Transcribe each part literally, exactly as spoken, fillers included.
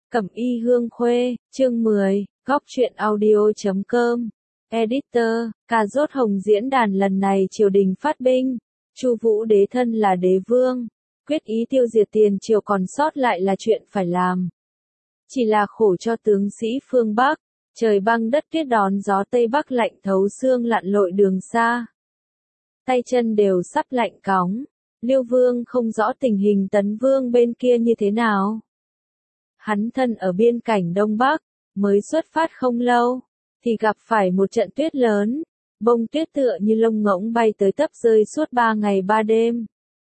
Cẩm y hương khuê, chương mười, góc truyện audio chấm com. Editor, cà rốt hồng diễn đàn lần này triều đình phát binh. Chu Vũ đế thân là đế vương, quyết ý tiêu diệt tiền triều còn sót lại là chuyện phải làm. Chỉ là khổ cho tướng sĩ phương Bắc, trời băng đất tuyết đón gió Tây Bắc lạnh thấu xương lặn lội đường xa. Tay chân đều sắp lạnh cóng, Liêu Vương không rõ tình hình Tấn Vương bên kia như thế nào. Hắn thân ở biên cảnh Đông Bắc, mới xuất phát không lâu, thì gặp phải một trận tuyết lớn, bông tuyết tựa như lông ngỗng bay tới tấp rơi suốt ba ngày ba đêm.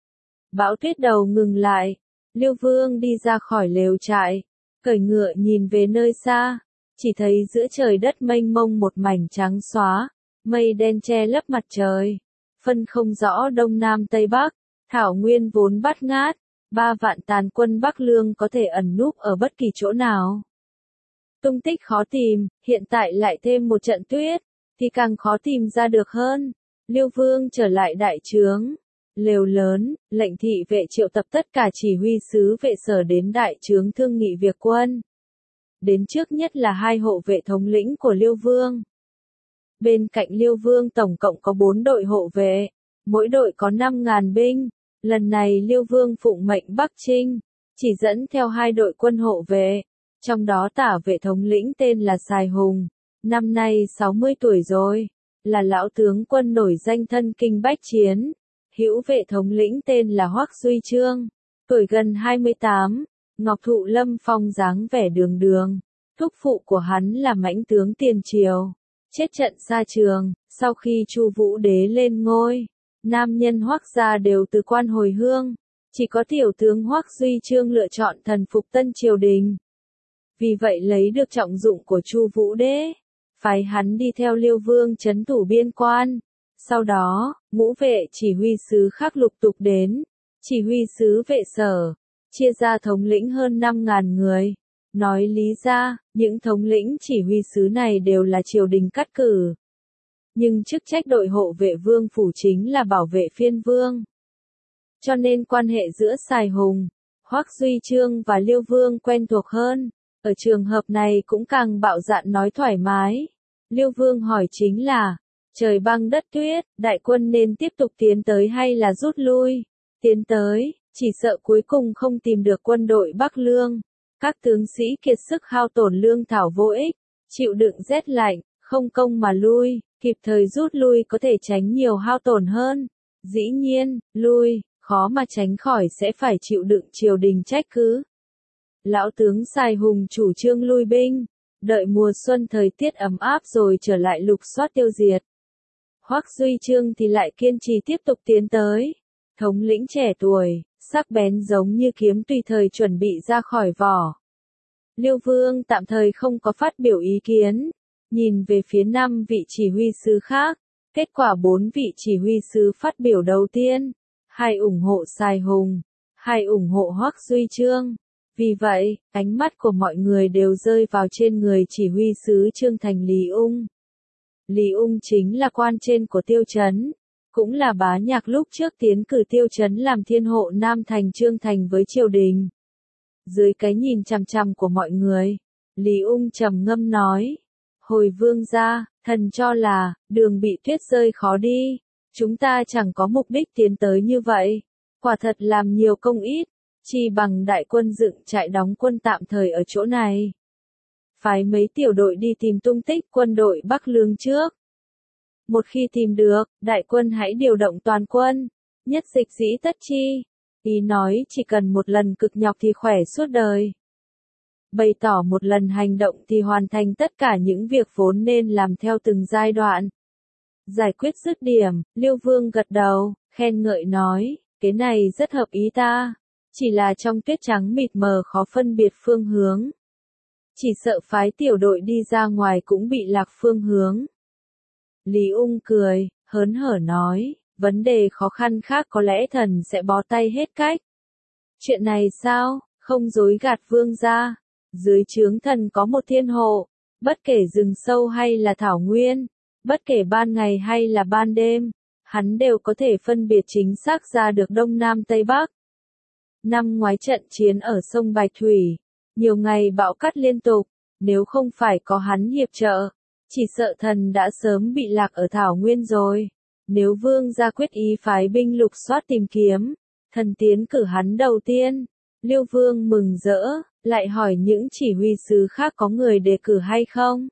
Bão tuyết đầu ngừng lại, Liêu Vương đi ra khỏi lều trại, cởi ngựa nhìn về nơi xa, chỉ thấy giữa trời đất mênh mông một mảnh trắng xóa, mây đen che lấp mặt trời, phân không rõ đông nam tây bắc, thảo nguyên vốn bát ngát. Ba vạn tàn quân Bắc Lương có thể ẩn núp ở bất kỳ chỗ nào. Tung tích khó tìm, hiện tại lại thêm một trận tuyết, thì càng khó tìm ra được hơn. Liêu Vương trở lại đại trướng, lều lớn, lệnh thị vệ triệu tập tất cả chỉ huy sứ vệ sở đến đại trướng thương nghị việc quân. Đến trước nhất là hai hộ vệ thống lĩnh của Liêu Vương. Bên cạnh Liêu Vương tổng cộng có bốn đội hộ vệ, mỗi đội có năm ngàn binh. Lần này Liêu Vương phụng mệnh Bắc Trinh, chỉ dẫn theo hai đội quân hộ vệ, trong đó tả vệ thống lĩnh tên là Sài Hùng, năm nay sáu mươi tuổi rồi, là lão tướng quân nổi danh thân kinh bách chiến. Hữu vệ thống lĩnh tên là Hoắc Duy Trương, tuổi gần hai mươi tám, ngọc thụ lâm phong dáng vẻ đường đường, thúc phụ của hắn là mãnh tướng tiền triều, chết trận xa trường, sau khi Chu Vũ đế lên ngôi. Nam nhân Hoắc gia đều từ quan hồi hương, chỉ có tiểu tướng Hoắc Duy Trương lựa chọn thần phục tân triều đình. Vì vậy lấy được trọng dụng của Chu Vũ đế, phái hắn đi theo Liêu Vương trấn thủ biên quan. Sau đó, ngũ vệ chỉ huy sứ khác lục tục đến, chỉ huy sứ vệ sở, chia ra thống lĩnh hơn năm ngàn người. Nói lý ra, những thống lĩnh chỉ huy sứ này đều là triều đình cắt cử. Nhưng chức trách đội hộ vệ vương phủ chính là bảo vệ phiên vương. Cho nên quan hệ giữa Sài Hùng, Hoắc Duy Trương và Liêu Vương quen thuộc hơn. Ở trường hợp này cũng càng bạo dạn nói thoải mái. Liêu Vương hỏi chính là, trời băng đất tuyết, đại quân nên tiếp tục tiến tới hay là rút lui? Tiến tới, chỉ sợ cuối cùng không tìm được quân đội Bắc Lương. Các tướng sĩ kiệt sức hao tổn lương thảo vô ích, chịu đựng rét lạnh, không công mà lui. Kịp thời rút lui có thể tránh nhiều hao tổn hơn. Dĩ nhiên, lui, khó mà tránh khỏi sẽ phải chịu đựng triều đình trách cứ. Lão tướng Sài Hùng chủ trương lui binh, đợi mùa xuân thời tiết ấm áp rồi trở lại lục soát tiêu diệt. Hoắc Duy Trương thì lại kiên trì tiếp tục tiến tới. Thống lĩnh trẻ tuổi, sắc bén giống như kiếm tùy thời chuẩn bị ra khỏi vỏ. Liêu Vương tạm thời không có phát biểu ý kiến. Nhìn về phía năm vị chỉ huy sứ khác, kết quả bốn vị chỉ huy sứ phát biểu đầu tiên, hai ủng hộ Sài Hùng, hai ủng hộ Hoắc Duy Trương. Vì vậy, ánh mắt của mọi người đều rơi vào trên người chỉ huy sứ Trương Thành Lý Ung. Lý Ung chính là quan trên của Tiêu Chấn, cũng là bá nhạc lúc trước tiến cử Tiêu Chấn làm thiên hộ Nam Thành Trương Thành với triều đình. Dưới cái nhìn chằm chằm của mọi người, Lý Ung trầm ngâm nói. Hồi vương gia, thần cho là, đường bị tuyết rơi khó đi, chúng ta chẳng có mục đích tiến tới như vậy, quả thật làm nhiều công ít, chi bằng đại quân dựng trại đóng quân tạm thời ở chỗ này. Phái mấy tiểu đội đi tìm tung tích quân đội Bắc Lương trước. Một khi tìm được, đại quân hãy điều động toàn quân, nhất dịch dĩ tất chi. Ý nói chỉ cần một lần cực nhọc thì khỏe suốt đời. Bày tỏ một lần hành động thì hoàn thành tất cả những việc vốn nên làm theo từng giai đoạn. Giải quyết dứt điểm, Liêu Vương gật đầu, khen ngợi nói, cái này rất hợp ý ta, chỉ là trong tuyết trắng mịt mờ khó phân biệt phương hướng. Chỉ sợ phái tiểu đội đi ra ngoài cũng bị lạc phương hướng. Lý Ung cười, hớn hở nói, vấn đề khó khăn khác có lẽ thần sẽ bó tay hết cách. Chuyện này sao, không dối gạt vương gia. Dưới trướng thần có một thiên hộ, bất kể rừng sâu hay là thảo nguyên, bất kể ban ngày hay là ban đêm, hắn đều có thể phân biệt chính xác ra được đông nam tây bắc. Năm ngoái trận chiến ở sông Bạch Thủy, Nhiều ngày bão cát liên tục, nếu không phải có hắn hiệp trợ, chỉ sợ thần đã sớm bị lạc ở thảo nguyên rồi. Nếu vương gia quyết ý phái binh lục soát tìm kiếm, thần tiến cử hắn đầu tiên. Liêu vương mừng rỡ, lại hỏi những chỉ huy sứ khác có người đề cử hay không.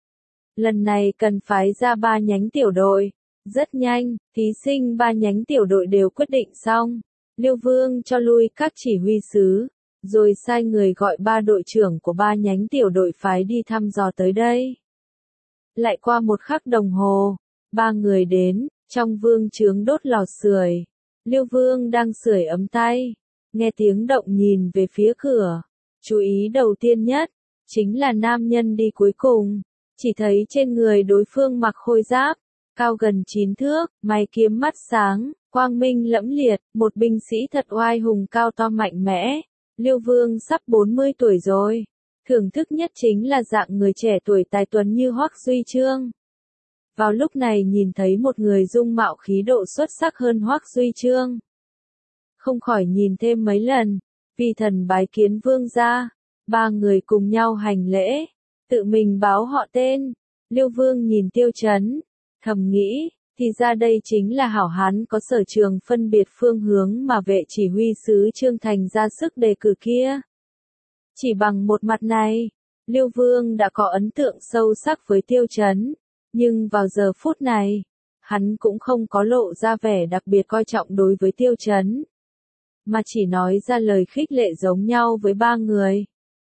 Lần này cần phái ra ba nhánh tiểu đội. Rất nhanh, thí sinh ba nhánh tiểu đội đều quyết định xong. Liêu vương cho lui các chỉ huy sứ, rồi sai người gọi ba đội trưởng của ba nhánh tiểu đội phái đi thăm dò tới đây. Lại qua một khắc đồng hồ, ba người đến, trong vương trướng đốt lò sưởi. Liêu vương đang sưởi ấm tay, nghe tiếng động nhìn về phía cửa. Chú ý đầu tiên nhất, chính là nam nhân đi cuối cùng. Chỉ thấy trên người đối phương mặc khôi giáp, cao gần chín thước, mày kiếm mắt sáng, quang minh lẫm liệt, một binh sĩ thật oai hùng cao to mạnh mẽ. Liêu vương sắp bốn mươi tuổi rồi. Thưởng thức nhất chính là dạng người trẻ tuổi tài tuấn như Hoắc Duy Trương. Vào lúc này nhìn thấy một người dung mạo khí độ xuất sắc hơn Hoắc Duy Trương, không khỏi nhìn thêm mấy lần. Vì thần bái kiến vương gia. Ba người cùng nhau hành lễ, tự mình báo họ tên. Liêu vương nhìn Tiêu Chấn, thầm nghĩ, thì ra đây chính là hảo hán có sở trường phân biệt phương hướng mà vệ chỉ huy sứ Trương Thành ra sức đề cử kia. Chỉ bằng một mặt này, Liêu vương đã có ấn tượng sâu sắc với Tiêu Chấn, nhưng vào giờ phút này, hắn cũng không có lộ ra vẻ đặc biệt coi trọng đối với Tiêu Chấn, mà chỉ nói ra lời khích lệ giống nhau với ba người.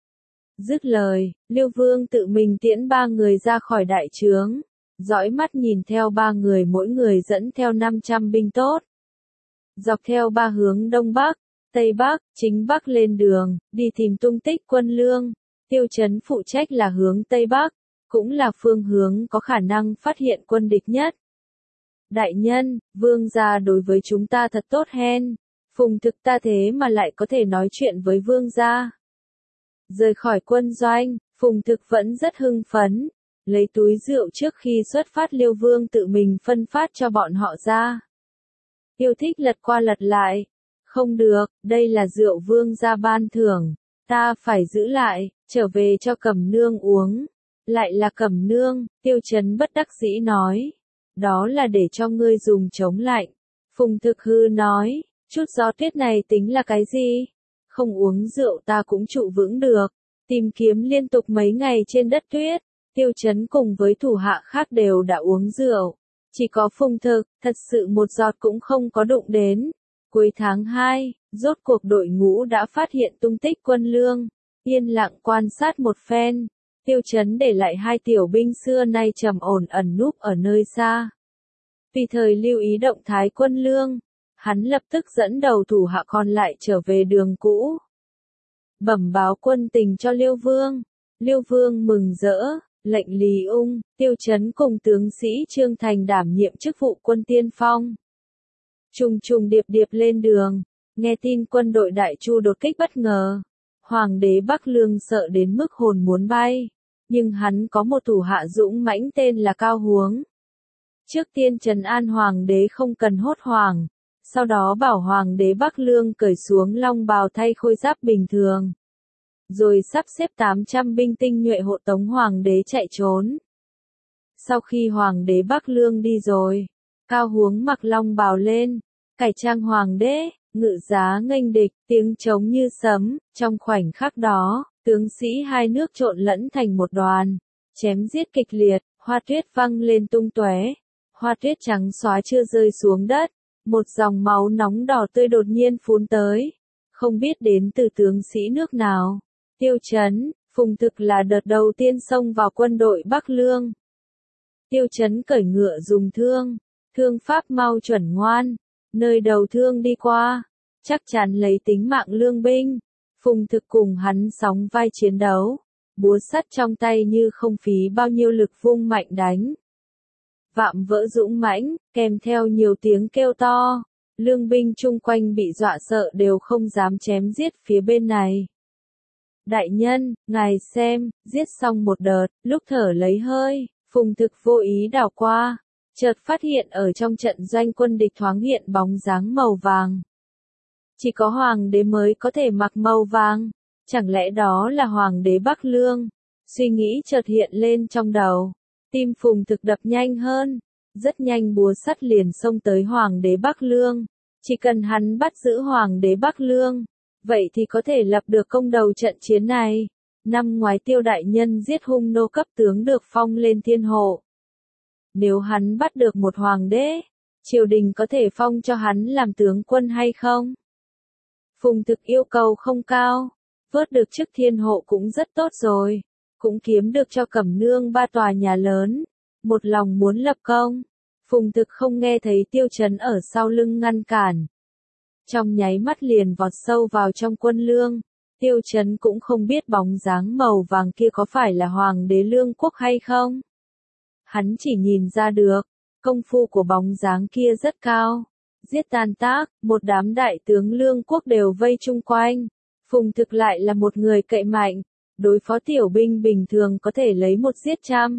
Dứt lời, Liêu vương tự mình tiễn ba người ra khỏi đại trướng, dõi mắt nhìn theo ba người mỗi người dẫn theo năm trăm binh tốt. Dọc theo ba hướng Đông Bắc, Tây Bắc, Chính Bắc lên đường, đi tìm tung tích quân lương. Tiêu Chấn phụ trách là hướng Tây Bắc, cũng là phương hướng có khả năng phát hiện quân địch nhất. Đại nhân, vương gia đối với chúng ta thật tốt hen. Phùng Thực ta thế mà lại có thể nói chuyện với vương gia. Rời khỏi quân doanh, Phùng Thực vẫn rất hưng phấn, lấy túi rượu trước khi xuất phát Liêu vương tự mình phân phát cho bọn họ ra. Yêu thích lật qua lật lại. Không được, đây là rượu vương gia ban thưởng, ta phải giữ lại, trở về cho Cẩm nương uống. Lại là Cẩm nương, Tiêu Chấn bất đắc dĩ nói. Đó là để cho ngươi dùng chống lạnh. Phùng Thực hư nói, chút gió tuyết này tính là cái gì? Không uống rượu ta cũng trụ vững được. Tìm kiếm liên tục mấy ngày trên đất tuyết, Tiêu Chấn cùng với thủ hạ khác đều đã uống rượu. Chỉ có Phùng Thực, thật sự một giọt cũng không có đụng đến. Cuối tháng hai, rốt cuộc đội ngũ đã phát hiện tung tích quân lương. Yên lặng quan sát một phen, Tiêu Chấn để lại hai tiểu binh xưa nay trầm ổn ẩn núp ở nơi xa. Vì thời lưu ý động thái quân lương, hắn lập tức dẫn đầu thủ hạ còn lại trở về đường cũ. Bẩm báo quân tình cho Liêu vương. Liêu vương mừng rỡ, lệnh Lý Ung, Tiêu Chấn cùng tướng sĩ Trương Thành đảm nhiệm chức vụ quân tiên phong. Trùng trùng điệp điệp lên đường, nghe tin quân đội Đại Chu đột kích bất ngờ. Hoàng đế Bắc Lương sợ đến mức hồn muốn bay, nhưng hắn có một thủ hạ dũng mãnh tên là Cao Huống. Trước tiên trấn an hoàng đế không cần hốt hoảng, sau đó bảo hoàng đế Bắc Lương cởi xuống long bào thay khôi giáp bình thường. Rồi sắp xếp tám trăm binh tinh nhuệ hộ tống hoàng đế chạy trốn. Sau khi hoàng đế Bắc Lương đi rồi, Cao Huống mặc long bào lên, cải trang hoàng đế, ngự giá nghênh địch, tiếng trống như sấm. Trong khoảnh khắc đó, tướng sĩ hai nước trộn lẫn thành một đoàn, chém giết kịch liệt, hoa tuyết văng lên tung tóe. Hoa tuyết trắng xóa chưa rơi xuống đất, một dòng máu nóng đỏ tươi đột nhiên phun tới, không biết đến từ tướng sĩ nước nào. Tiêu Chấn, Phùng Thực là đợt đầu tiên xông vào quân đội Bắc Lương. Tiêu Chấn cởi ngựa dùng thương, thương pháp mau chuẩn ngoan, nơi đầu thương đi qua, chắc chắn lấy tính mạng lương binh. Phùng Thực cùng hắn sóng vai chiến đấu, búa sắt trong tay như không phí bao nhiêu lực vung mạnh đánh. Vạm vỡ dũng mãnh, kèm theo nhiều tiếng kêu to, lương binh chung quanh bị dọa sợ đều không dám chém giết phía bên này. Đại nhân, ngài xem, giết xong một đợt, lúc thở lấy hơi, Phùng Thực vô ý đảo qua, chợt phát hiện ở trong trận doanh quân địch thoáng hiện bóng dáng màu vàng. Chỉ có hoàng đế mới có thể mặc màu vàng, Chẳng lẽ đó là Hoàng đế Bắc Lương? Suy nghĩ chợt hiện lên trong đầu. Tim Phùng Thực đập nhanh hơn. Rất nhanh búa sắt liền xông tới Hoàng đế Bắc Lương. Chỉ cần hắn bắt giữ Hoàng đế Bắc Lương, vậy thì có thể lập được công đầu trận chiến này. Năm ngoái Tiêu đại nhân giết hung nô cấp tướng được phong lên thiên hộ. Nếu hắn bắt được một hoàng đế, triều đình có thể phong cho hắn làm tướng quân hay không? Phùng Thực yêu cầu không cao, vớt được chức thiên hộ cũng rất tốt rồi, cũng kiếm được cho Cẩm Nương ba tòa nhà lớn, một lòng muốn lập công. Phùng Thực không nghe thấy Tiêu Chấn ở sau lưng ngăn cản. Trong nháy mắt liền vọt sâu vào trong quân lương, Tiêu Chấn cũng không biết bóng dáng màu vàng kia có phải là Hoàng đế Lương Quốc hay không. Hắn chỉ nhìn ra được, công phu của bóng dáng kia rất cao. Giết tan tác, một đám đại tướng Lương Quốc đều vây chung quanh. Phùng Thực lại là một người cậy mạnh, đối phó tiểu binh bình thường có thể lấy một giết trăm.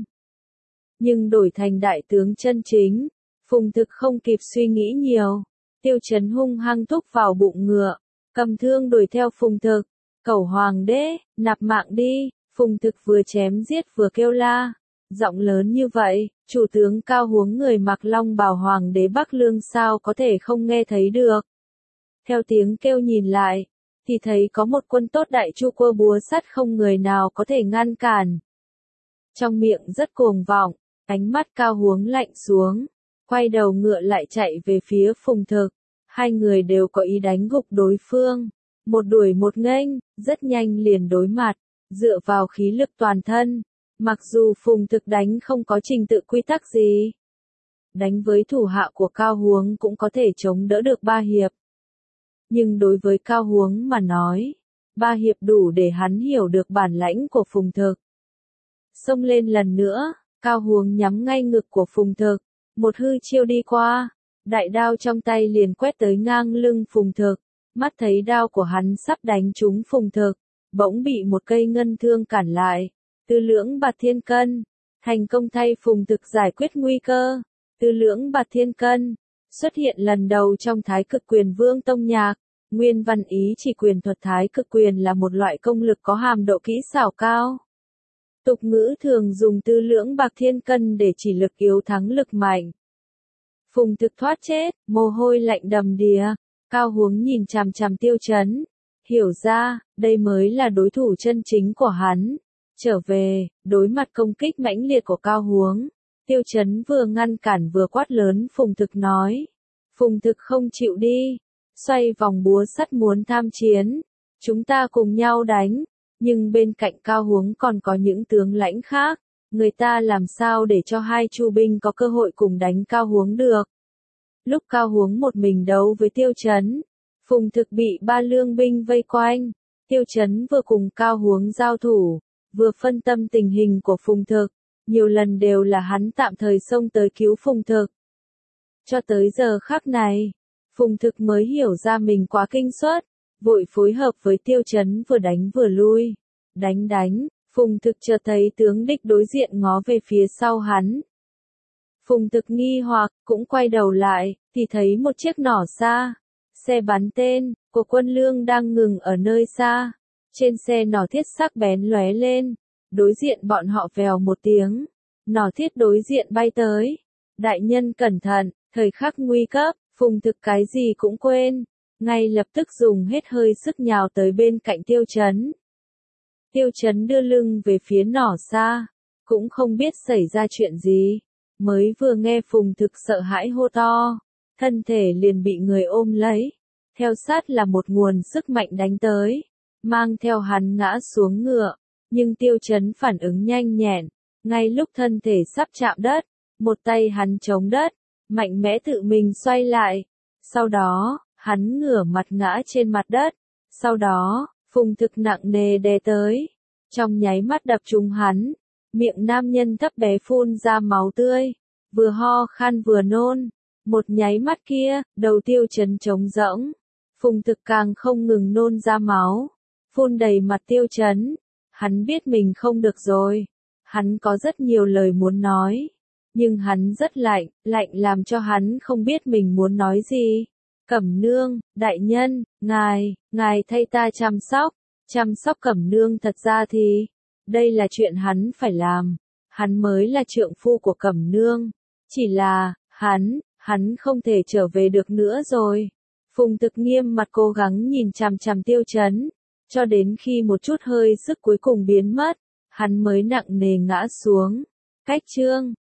Nhưng đổi thành đại tướng chân chính, Phùng Thực không kịp suy nghĩ nhiều. Tiêu Chấn hung hăng thúc vào bụng ngựa, cầm thương đuổi theo Phùng Thực. Cẩu hoàng đế, nạp mạng đi. Phùng Thực vừa chém giết vừa kêu la. Giọng lớn như vậy, chủ tướng Cao Huống người mặc long bào Hoàng đế Bắc Lương sao có thể không nghe thấy được. Theo tiếng kêu nhìn lại, thì thấy có một quân tốt đại chu quơ búa sắt không người nào có thể ngăn cản. Trong miệng rất cuồng vọng, ánh mắt Cao Huống lạnh xuống, quay đầu ngựa lại chạy về phía Phùng Thực. Hai người đều có ý đánh gục đối phương, một đuổi một nghênh, rất nhanh liền đối mặt, dựa vào khí lực toàn thân. Mặc dù Phùng Thực đánh không có trình tự quy tắc gì, đánh với thủ hạ của Cao Huống cũng có thể chống đỡ được ba hiệp. Nhưng đối với Cao Huống mà nói, ba hiệp đủ để hắn hiểu được bản lãnh của Phùng Thực. Xông lên lần nữa, Cao Huống nhắm ngay ngực của Phùng Thực, một hư chiêu đi qua, đại đao trong tay liền quét tới ngang lưng Phùng Thực, mắt thấy đao của hắn sắp đánh trúng Phùng Thực, bỗng bị một cây ngân thương cản lại. Tư lưỡng bạt thiên cân, thành công thay Phùng Thực giải quyết nguy cơ. Tư lưỡng bạt thiên cân, xuất hiện lần đầu trong Thái Cực Quyền Vương Tông Nhạc. Nguyên văn ý chỉ quyền thuật Thái Cực Quyền là một loại công lực có hàm độ kỹ xảo cao. Tục ngữ thường dùng tư lưỡng bạc thiên cân để chỉ lực yếu thắng lực mạnh. Phùng Thực thoát chết, mồ hôi lạnh đầm đìa. Cao Huống nhìn chằm chằm Tiêu Chấn, hiểu ra, đây mới là đối thủ chân chính của hắn. Trở về, đối mặt công kích mãnh liệt của Cao Huống, Tiêu Chấn vừa ngăn cản vừa quát lớn Phùng Thực nói. Phùng Thực không chịu đi, xoay vòng búa sắt muốn tham chiến. Chúng ta cùng nhau đánh, nhưng bên cạnh Cao Huống còn có những tướng lãnh khác, người ta làm sao để cho hai chu binh có cơ hội cùng đánh Cao Huống được. Lúc Cao Huống một mình đấu với Tiêu Chấn, Phùng Thực bị ba lương binh vây quanh, Tiêu Chấn vừa cùng Cao Huống giao thủ, vừa phân tâm tình hình của Phùng Thực, nhiều lần đều là hắn tạm thời xông tới cứu Phùng Thực. Cho tới giờ khắc này, Phùng Thực mới hiểu ra mình quá kinh suất, vội phối hợp với Tiêu Chấn vừa đánh vừa lui. Đánh đánh, Phùng Thực chợt thấy tướng địch đối diện ngó về phía sau hắn. Phùng Thực nghi hoặc, cũng quay đầu lại, thì thấy một chiếc nỏ xa, xe bắn tên, của quân lương đang ngừng ở nơi xa. Trên xe nỏ thiết sắc bén lóe lên, đối diện bọn họ vèo một tiếng, nỏ thiết đối diện bay tới. Đại nhân cẩn thận, thời khắc nguy cấp, Phùng Thực cái gì cũng quên, ngay lập tức dùng hết hơi sức nhào tới bên cạnh Tiêu Chấn. Tiêu Chấn đưa lưng về phía nỏ xa, cũng không biết xảy ra chuyện gì, mới vừa nghe Phùng Thực sợ hãi hô to, thân thể liền bị người ôm lấy, theo sát là một nguồn sức mạnh đánh tới, mang theo hắn ngã xuống ngựa, nhưng Tiêu Chấn phản ứng nhanh nhẹn, ngay lúc thân thể sắp chạm đất, một tay hắn chống đất, mạnh mẽ tự mình xoay lại, sau đó, hắn ngửa mặt ngã trên mặt đất, sau đó, Phùng Thực nặng nề đè tới, trong nháy mắt đập trúng hắn, miệng nam nhân thấp bé phun ra máu tươi, vừa ho khan vừa nôn, một nháy mắt kia, đầu Tiêu Chấn trống rỗng, Phùng Thực càng không ngừng nôn ra máu, phun đầy mặt Tiêu Chấn, hắn biết mình không được rồi, hắn có rất nhiều lời muốn nói, nhưng hắn rất lạnh, lạnh làm cho hắn không biết mình muốn nói gì. Cẩm Nương, đại nhân, ngài, ngài thay ta chăm sóc, Chăm sóc Cẩm Nương thật ra thì, đây là chuyện hắn phải làm. Hắn mới là trượng phu của Cẩm Nương. Chỉ là, hắn, hắn không thể trở về được nữa rồi. Phùng Thực nghiêm mặt cố gắng nhìn chằm chằm Tiêu Chấn, cho đến khi một chút hơi sức cuối cùng biến mất, hắn mới nặng nề ngã xuống. Cách chương